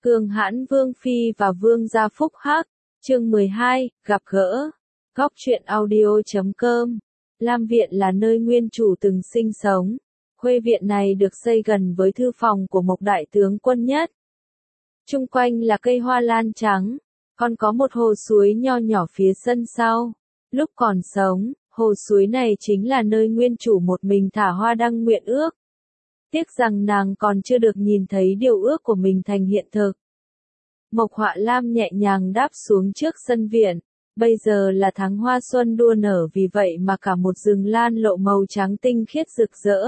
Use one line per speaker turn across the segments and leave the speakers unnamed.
Cường hãn Vương Phi và Vương gia phúc hắc, chương 12, gặp gỡ. Góc truyện audio.com. Lam Viện là nơi nguyên chủ từng sinh sống. Khuê viện này được xây gần với thư phòng của một đại tướng quân nhất. Chung quanh là cây hoa lan trắng, còn có một hồ suối nho nhỏ phía sân sau. Lúc còn sống, hồ suối này chính là nơi nguyên chủ một mình thả hoa đăng nguyện ước. Tiếc rằng nàng còn chưa được nhìn thấy điều ước của mình thành hiện thực. Mộc Họa Lam nhẹ nhàng đáp xuống trước sân viện. Bây giờ là tháng hoa xuân đua nở, vì vậy mà cả một rừng lan lộ màu trắng tinh khiết rực rỡ.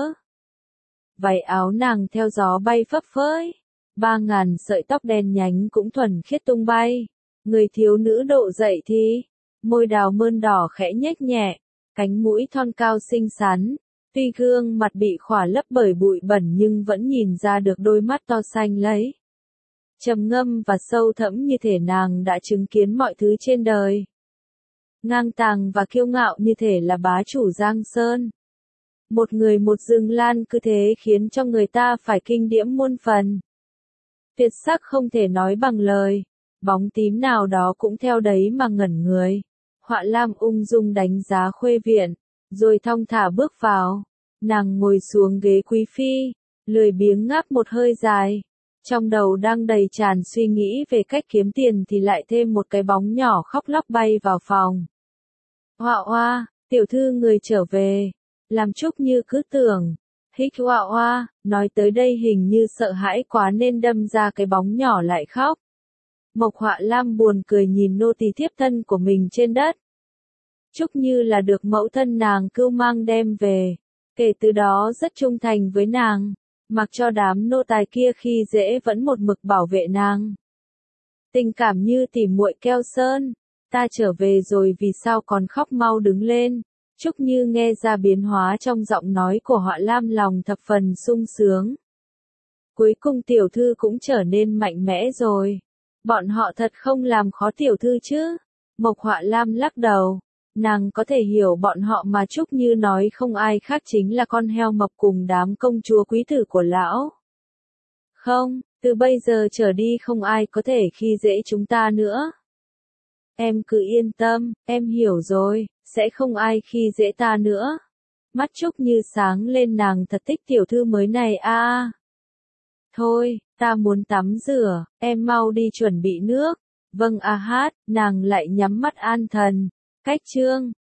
Váy áo nàng theo gió bay phấp phới. 3.000 sợi tóc đen nhánh cũng thuần khiết tung bay. Người thiếu nữ độ dậy thì, môi đào mơn đỏ khẽ nhếch nhẹ, cánh mũi thon cao xinh xắn. Tuy gương mặt bị khỏa lấp bởi bụi bẩn nhưng vẫn nhìn ra được đôi mắt to xanh lấy. Trầm ngâm và sâu thẫm như thể nàng đã chứng kiến mọi thứ trên đời. Ngang tàng và kiêu ngạo như thể là bá chủ Giang Sơn. Một người một rừng lan cứ thế khiến cho người ta phải kinh diễm muôn phần. Tuyệt sắc không thể nói bằng lời, bóng tím nào đó cũng theo đấy mà ngẩn người. Họa Lam ung dung đánh giá khuê viện, rồi thong thả bước vào. Nàng ngồi xuống ghế quý phi, lười biếng ngáp một hơi dài. Trong đầu đang đầy tràn suy nghĩ về cách kiếm tiền thì lại thêm một cái bóng nhỏ khóc lóc bay vào phòng. Họa Hoa, tiểu thư người trở về. Làm Trúc Như cứ tưởng. Hích Họa Hoa, nói tới đây hình như sợ hãi quá nên đâm ra cái bóng nhỏ lại khóc. Mộc Họa Lam buồn cười nhìn nô tỳ thiếp thân của mình trên đất. Trúc Như là được mẫu thân nàng cưu mang đem về. Kể từ đó rất trung thành với nàng. Mặc cho đám nô tài kia khi dễ vẫn một mực bảo vệ nàng. Tình cảm như tỉ muội keo sơn. Ta trở về rồi vì sao còn khóc, mau đứng lên. Trúc Như nghe ra biến hóa trong giọng nói của Họa Lam, lòng thập phần sung sướng. Cuối cùng tiểu thư cũng trở nên mạnh mẽ rồi. Bọn họ thật không làm khó tiểu thư chứ? Mộc Họa Lam lắc đầu. Nàng có thể hiểu bọn họ mà. Trúc Như nói không ai khác chính là con heo mập cùng đám công chúa quý tử của lão. Không, từ bây giờ trở đi không ai có thể khi dễ chúng ta nữa. Em cứ yên tâm, em hiểu rồi, sẽ không ai khi dễ ta nữa. Mắt Trúc Như sáng lên, nàng thật thích tiểu thư mới này a. Thôi, ta muốn tắm rửa, em mau đi chuẩn bị nước. Vâng a hát, nàng lại nhắm mắt an thần. Cách chương